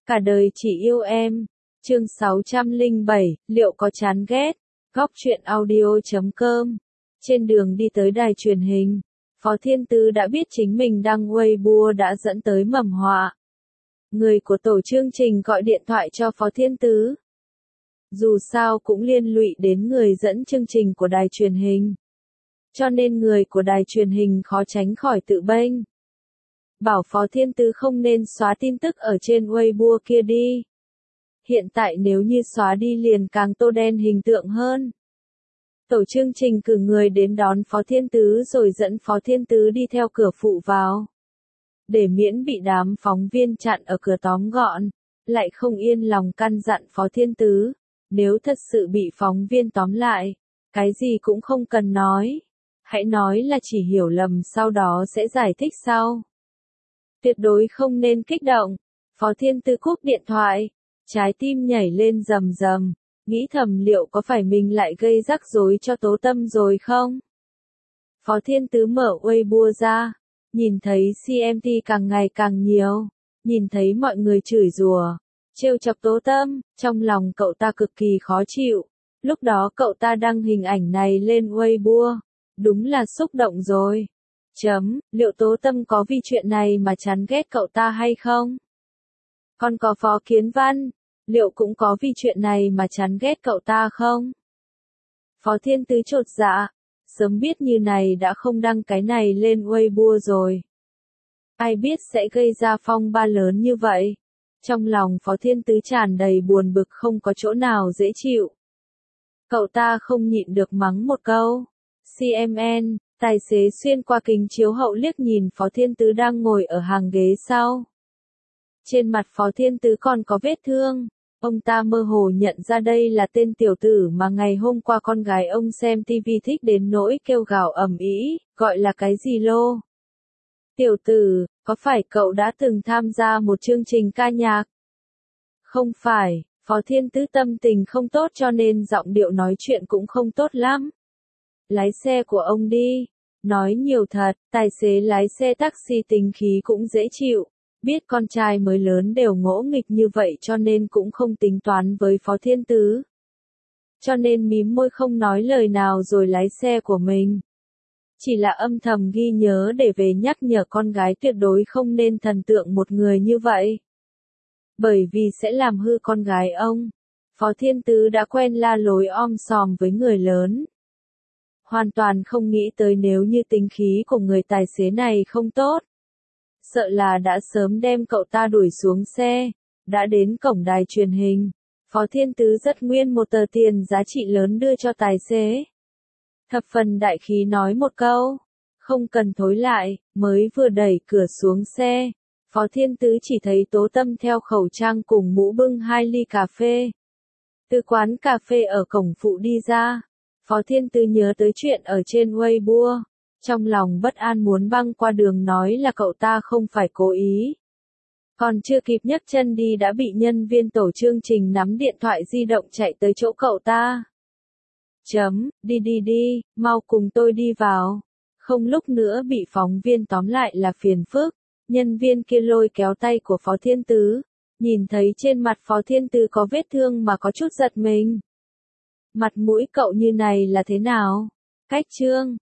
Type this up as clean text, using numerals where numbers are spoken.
Cả đời chỉ yêu em. Chương 607, liệu có chán ghét? Góc truyện audio.com. Trên đường đi tới đài truyền hình, Phó Thiên Tứ đã biết chính mình đăng Weibo đã dẫn tới mầm họa. Người của tổ chương trình gọi điện thoại cho Phó Thiên Tứ. Dù sao cũng liên lụy đến người dẫn chương trình của đài truyền hình. Cho nên người của đài truyền hình khó tránh khỏi tự bênh. Bảo Phó Thiên Tứ không nên xóa tin tức ở trên Weibo kia đi. Hiện tại nếu như xóa đi liền càng tô đen hình tượng hơn. Tổ chương trình cử người đến đón Phó Thiên Tứ rồi dẫn Phó Thiên Tứ đi theo cửa phụ vào. Để miễn bị đám phóng viên chặn ở cửa tóm gọn, lại không yên lòng căn dặn Phó Thiên Tứ, nếu thật sự bị phóng viên tóm lại, cái gì cũng không cần nói. Hãy nói là chỉ hiểu lầm sau đó sẽ giải thích sau. Tuyệt đối không nên kích động. Phó Thiên Tứ cúp điện thoại, trái tim nhảy lên rầm rầm, nghĩ thầm liệu có phải mình lại gây rắc rối cho Tố Tâm rồi không? Phó Thiên Tứ mở Weibo ra, nhìn thấy CMT càng ngày càng nhiều, nhìn thấy mọi người chửi rủa, trêu chọc Tố Tâm, trong lòng cậu ta cực kỳ khó chịu. Lúc đó cậu ta đăng hình ảnh này lên Weibo, đúng là xúc động rồi. Liệu Tố Tâm có vì chuyện này mà chán ghét cậu ta hay không? Còn có Phó Kiến Văn, liệu cũng có vì chuyện này mà chán ghét cậu ta không? Phó Thiên Tứ chột dạ, sớm biết như này đã không đăng cái này lên Weibo rồi. Ai biết sẽ gây ra phong ba lớn như vậy. Trong lòng Phó Thiên Tứ tràn đầy buồn bực không có chỗ nào dễ chịu. Cậu ta không nhịn được mắng một câu. CMN, tài xế xuyên qua kính chiếu hậu liếc nhìn Phó Thiên Tứ đang ngồi ở hàng ghế sau. Trên mặt Phó Thiên Tứ còn có vết thương. Ông ta mơ hồ nhận ra đây là tên tiểu tử mà ngày hôm qua con gái ông xem TV thích đến nỗi kêu gào ầm ĩ, gọi là cái gì lô? Tiểu tử, có phải cậu đã từng tham gia một chương trình ca nhạc? Không phải, Phó Thiên Tứ tâm tình không tốt cho nên giọng điệu nói chuyện cũng không tốt lắm. Lái xe của ông đi. Nói nhiều thật, tài xế lái xe taxi tính khí cũng dễ chịu. Biết con trai mới lớn đều ngỗ nghịch như vậy cho nên cũng không tính toán với Phó Thiên Tứ. Cho nên mím môi không nói lời nào rồi lái xe của mình. Chỉ là âm thầm ghi nhớ để về nhắc nhở con gái tuyệt đối không nên thần tượng một người như vậy. Bởi vì sẽ làm hư con gái ông. Phó Thiên Tứ đã quen la lối om sòm với người lớn. Hoàn toàn không nghĩ tới nếu như tính khí của người tài xế này không tốt. Sợ là đã sớm đem cậu ta đuổi xuống xe. Đã đến cổng đài truyền hình. Phó Thiên Tứ rất nguyên một tờ tiền giá trị lớn đưa cho tài xế. Thập phần đại khí nói một câu. Không cần thối lại, mới vừa đẩy cửa xuống xe. Phó Thiên Tứ chỉ thấy Tố Tâm theo khẩu trang cùng mũ bưng 2 ly cà phê. Từ quán cà phê ở cổng phụ đi ra. Phó Thiên Tứ nhớ tới chuyện ở trên Weibo. Trong lòng bất an muốn băng qua đường nói là cậu ta không phải cố ý. Còn chưa kịp nhấc chân đi đã bị nhân viên tổ chương trình nắm điện thoại di động chạy tới chỗ cậu ta. Đi, mau cùng tôi đi vào. Không lúc nữa bị phóng viên tóm lại là phiền phức. Nhân viên kia lôi kéo tay của Phó Thiên Tứ. Nhìn thấy trên mặt Phó Thiên Tứ có vết thương mà có chút giật mình. Mặt mũi cậu như này là thế nào? Cách trương,